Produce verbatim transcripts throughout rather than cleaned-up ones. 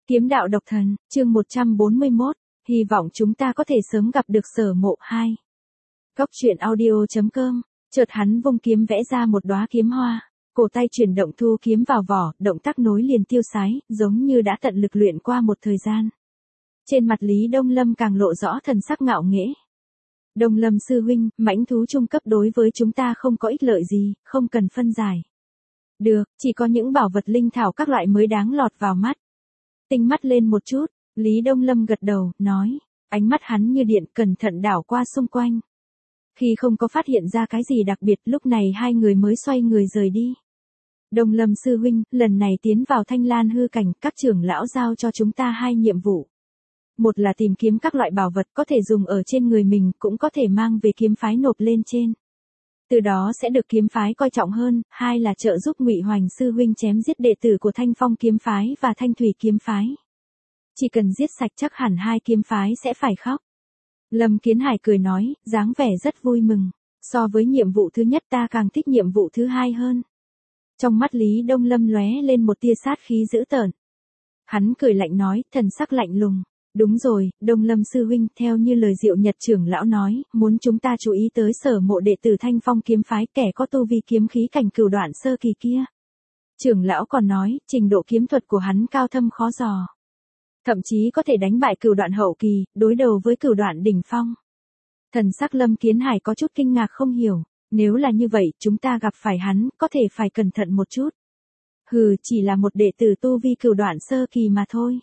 Kiếm đạo độc thần, chương một trăm bốn mươi mốt, hy vọng chúng ta có thể sớm gặp được Sở Mộ hai. Cốc truyện audio chấm com, chợt hắn vung kiếm vẽ ra một đóa kiếm hoa, cổ tay chuyển động thu kiếm vào vỏ, động tác nối liền tiêu sái, giống như đã tận lực luyện qua một thời gian. Trên mặt Lý Đông Lâm càng lộ rõ thần sắc ngạo nghễ. Đông Lâm sư huynh, mãnh thú trung cấp đối với chúng ta không có ích lợi gì, không cần phân giải. Được, chỉ có những bảo vật linh thảo các loại mới đáng lọt vào mắt. Tinh mắt lên một chút, Lý Đông Lâm gật đầu, nói, ánh mắt hắn như điện cẩn thận đảo qua xung quanh. Khi không có phát hiện ra cái gì đặc biệt, lúc này hai người mới xoay người rời đi. Đông Lâm sư huynh, lần này tiến vào Thanh Lan hư cảnh, các trưởng lão giao cho chúng ta hai nhiệm vụ. Một là tìm kiếm các loại bảo vật có thể dùng ở trên người mình, cũng có thể mang về kiếm phái nộp lên trên. Từ đó sẽ được kiếm phái coi trọng hơn. Hai là trợ giúp Ngụy Hoành sư huynh chém giết đệ tử của Thanh Phong kiếm phái và Thanh Thủy kiếm phái. Chỉ cần giết sạch chắc hẳn hai kiếm phái sẽ phải khóc. Lâm Kiến Hải cười nói, dáng vẻ rất vui mừng. So với nhiệm vụ thứ nhất ta càng thích nhiệm vụ thứ hai hơn. Trong mắt Lý Đông Lâm lóe lên một tia sát khí dữ tợn. Hắn cười lạnh nói, thần sắc lạnh lùng. Đúng rồi, Đông Lâm sư huynh, theo như lời Diệu Nhật trưởng lão nói, muốn chúng ta chú ý tới Sở Mộ đệ tử Thanh Phong kiếm phái, kẻ có tu vi kiếm khí cảnh cửu đoạn sơ kỳ kia. Trưởng lão còn nói, trình độ kiếm thuật của hắn cao thâm khó dò. Thậm chí có thể đánh bại cửu đoạn hậu kỳ, đối đầu với cửu đoạn đỉnh phong. Thần sắc Lâm Kiến Hải có chút kinh ngạc không hiểu, nếu là như vậy, chúng ta gặp phải hắn, có thể phải cẩn thận một chút. Hừ, chỉ là một đệ tử tu vi cửu đoạn sơ kỳ mà thôi.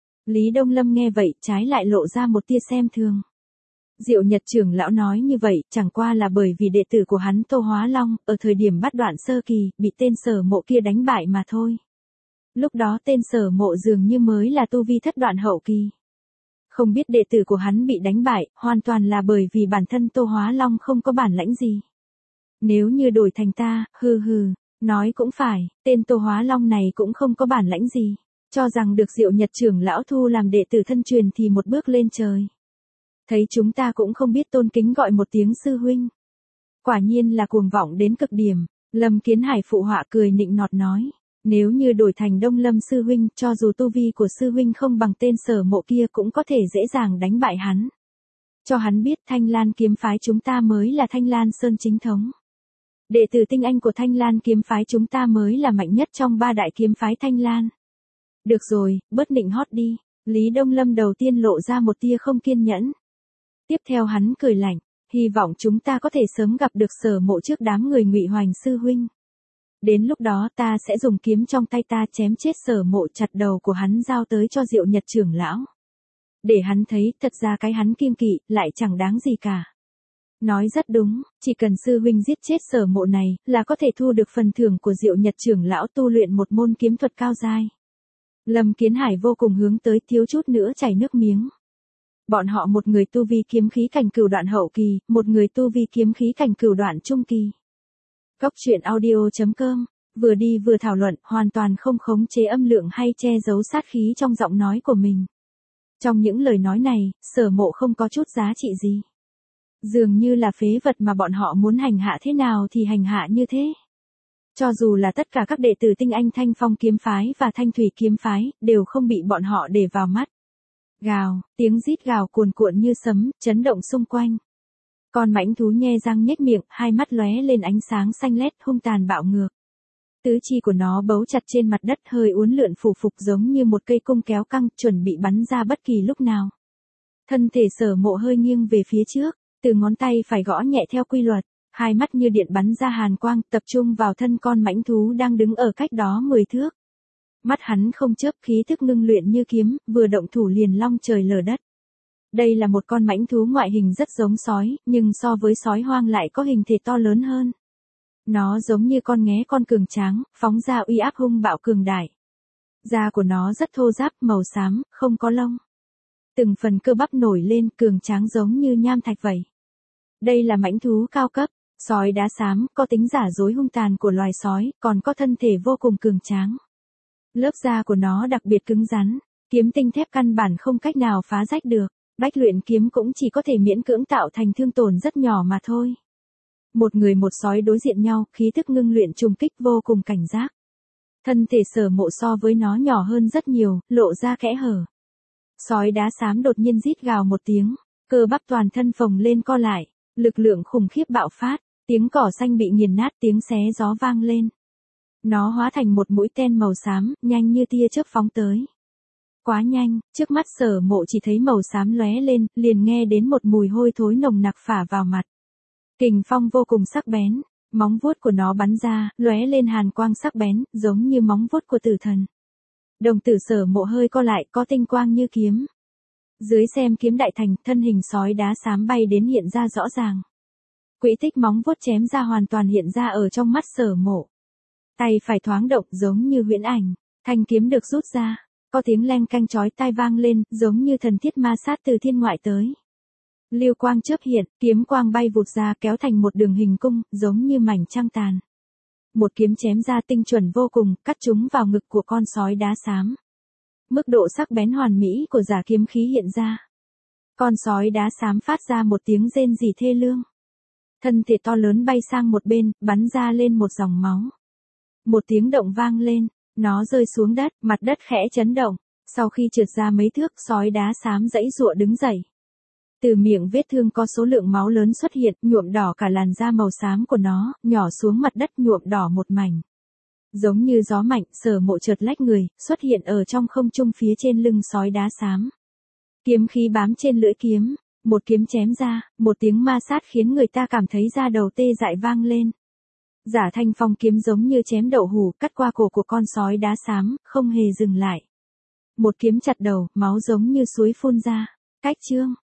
Lý Đông Lâm nghe vậy, trái lại lộ ra một tia xem thường. Diệu Nhật trưởng lão nói như vậy, chẳng qua là bởi vì đệ tử của hắn Tô Hóa Long, ở thời điểm bắt đoạn sơ kỳ, bị tên Sở Mộ kia đánh bại mà thôi. Lúc đó tên Sở Mộ dường như mới là tu vi thất đoạn hậu kỳ. Không biết đệ tử của hắn bị đánh bại, hoàn toàn là bởi vì bản thân Tô Hóa Long không có bản lãnh gì. Nếu như đổi thành ta, hừ hừ, nói cũng phải, tên Tô Hóa Long này cũng không có bản lãnh gì. Cho rằng được Diệu Nhật trưởng lão thu làm đệ tử thân truyền thì một bước lên trời. Thấy chúng ta cũng không biết tôn kính gọi một tiếng sư huynh. Quả nhiên là cuồng vọng đến cực điểm. Lâm Kiến Hải phụ họa cười nịnh nọt nói. Nếu như đổi thành Đông Lâm sư huynh, cho dù tu vi của sư huynh không bằng tên Sở Mộ kia cũng có thể dễ dàng đánh bại hắn. Cho hắn biết Thanh Lan kiếm phái chúng ta mới là Thanh Lan Sơn chính thống. Đệ tử tinh anh của Thanh Lan kiếm phái chúng ta mới là mạnh nhất trong ba đại kiếm phái Thanh Lan. Được rồi, bớt nịnh hót đi. Lý Đông Lâm đầu tiên lộ ra một tia không kiên nhẫn. Tiếp theo hắn cười lạnh, hy vọng chúng ta có thể sớm gặp được Sở Mộ trước đám người Ngụy Hoành sư huynh. Đến lúc đó ta sẽ dùng kiếm trong tay ta chém chết Sở Mộ, chặt đầu của hắn giao tới cho Diệu Nhật trưởng lão. Để hắn thấy, thật ra cái hắn kiêng kỵ, lại chẳng đáng gì cả. Nói rất đúng, chỉ cần sư huynh giết chết Sở Mộ này, là có thể thu được phần thưởng của Diệu Nhật trưởng lão tu luyện một môn kiếm thuật cao giai. Lâm Kiến Hải vô cùng hướng tới, thiếu chút nữa chảy nước miếng. Bọn họ một người tu vi kiếm khí cảnh cửu đoạn hậu kỳ, một người tu vi kiếm khí cảnh cửu đoạn trung kỳ. Cốc truyện audio chấm com, vừa đi vừa thảo luận, hoàn toàn không khống chế âm lượng hay che giấu sát khí trong giọng nói của mình. Trong những lời nói này, Sở Mộ không có chút giá trị gì. Dường như là phế vật mà bọn họ muốn hành hạ thế nào thì hành hạ như thế. Cho dù là tất cả các đệ tử tinh anh Thanh Phong kiếm phái và Thanh Thủy kiếm phái, đều không bị bọn họ để vào mắt. Gào, tiếng rít gào cuồn cuộn như sấm, chấn động xung quanh. Con mãnh thú nhe răng nhếch miệng, hai mắt lóe lên ánh sáng xanh lét, hung tàn bạo ngược. Tứ chi của nó bấu chặt trên mặt đất, hơi uốn lượn phù phục giống như một cây cung kéo căng, chuẩn bị bắn ra bất kỳ lúc nào. Thân thể Sở Mộ hơi nghiêng về phía trước, từ ngón tay phải gõ nhẹ theo quy luật. Hai mắt như điện bắn ra hàn quang, tập trung vào thân con mãnh thú đang đứng ở cách đó mười thước. Mắt hắn không chớp, khí thức ngưng luyện như kiếm, vừa động thủ liền long trời lở đất. Đây là một con mãnh thú ngoại hình rất giống sói, nhưng so với sói hoang lại có hình thể to lớn hơn. Nó giống như con nghé con cường tráng, phóng ra uy áp hung bạo cường đại. Da của nó rất thô ráp, màu xám, không có lông. Từng phần cơ bắp nổi lên, cường tráng giống như nham thạch vậy. Đây là mãnh thú cao cấp. Sói đá xám, có tính giả dối hung tàn của loài sói, còn có thân thể vô cùng cường tráng. Lớp da của nó đặc biệt cứng rắn, kiếm tinh thép căn bản không cách nào phá rách được, bách luyện kiếm cũng chỉ có thể miễn cưỡng tạo thành thương tổn rất nhỏ mà thôi. Một người một sói đối diện nhau, khí thức ngưng luyện trùng kích vô cùng cảnh giác. Thân thể Sở Mộ so với nó nhỏ hơn rất nhiều, lộ ra kẽ hở. Sói đá xám đột nhiên rít gào một tiếng, cơ bắp toàn thân phồng lên co lại, lực lượng khủng khiếp bạo phát, tiếng cỏ xanh bị nghiền nát, tiếng xé gió vang lên. Nó hóa thành một mũi tên màu xám, nhanh như tia chớp phóng tới. Quá nhanh, trước mắt Sở Mộ chỉ thấy màu xám lóe lên, liền nghe đến một mùi hôi thối nồng nặc phả vào mặt. Kình phong vô cùng sắc bén, móng vuốt của nó bắn ra, lóe lên hàn quang sắc bén, giống như móng vuốt của tử thần. Đồng tử Sở Mộ hơi co lại, có tinh quang như kiếm. Dưới xem kiếm đại thành, thân hình sói đá xám bay đến hiện ra rõ ràng. Quỹ tích móng vuốt chém ra hoàn toàn hiện ra ở trong mắt Sở Mộ. Tay phải thoáng động giống như huyễn ảnh, thanh kiếm được rút ra, có tiếng leng canh chói tai vang lên, giống như thần thiết ma sát từ thiên ngoại tới. Lưu quang chớp hiện, kiếm quang bay vụt ra kéo thành một đường hình cung, giống như mảnh trăng tàn. Một kiếm chém ra tinh chuẩn vô cùng, cắt trúng vào ngực của con sói đá xám. Mức độ sắc bén hoàn mỹ của giả kiếm khí hiện ra. Con sói đá xám phát ra một tiếng rên rỉ thê lương. Thân thể to lớn bay sang một bên, bắn ra lên một dòng máu. Một tiếng động vang lên, nó rơi xuống đất, mặt đất khẽ chấn động. Sau khi trượt ra mấy thước, sói đá xám giãy giụa đứng dậy. Từ miệng vết thương có số lượng máu lớn xuất hiện, nhuộm đỏ cả làn da màu xám của nó, nhỏ xuống mặt đất nhuộm đỏ một mảnh. Giống như gió mạnh, Sở Mộ chợt lách người, xuất hiện ở trong không trung phía trên lưng sói đá xám. Kiếm khí bám trên lưỡi kiếm, một kiếm chém ra, một tiếng ma sát khiến người ta cảm thấy da đầu tê dại vang lên. Giả thanh phong kiếm giống như chém đậu hũ, cắt qua cổ của con sói đá xám, không hề dừng lại. Một kiếm chặt đầu, máu giống như suối phun ra. Cách chương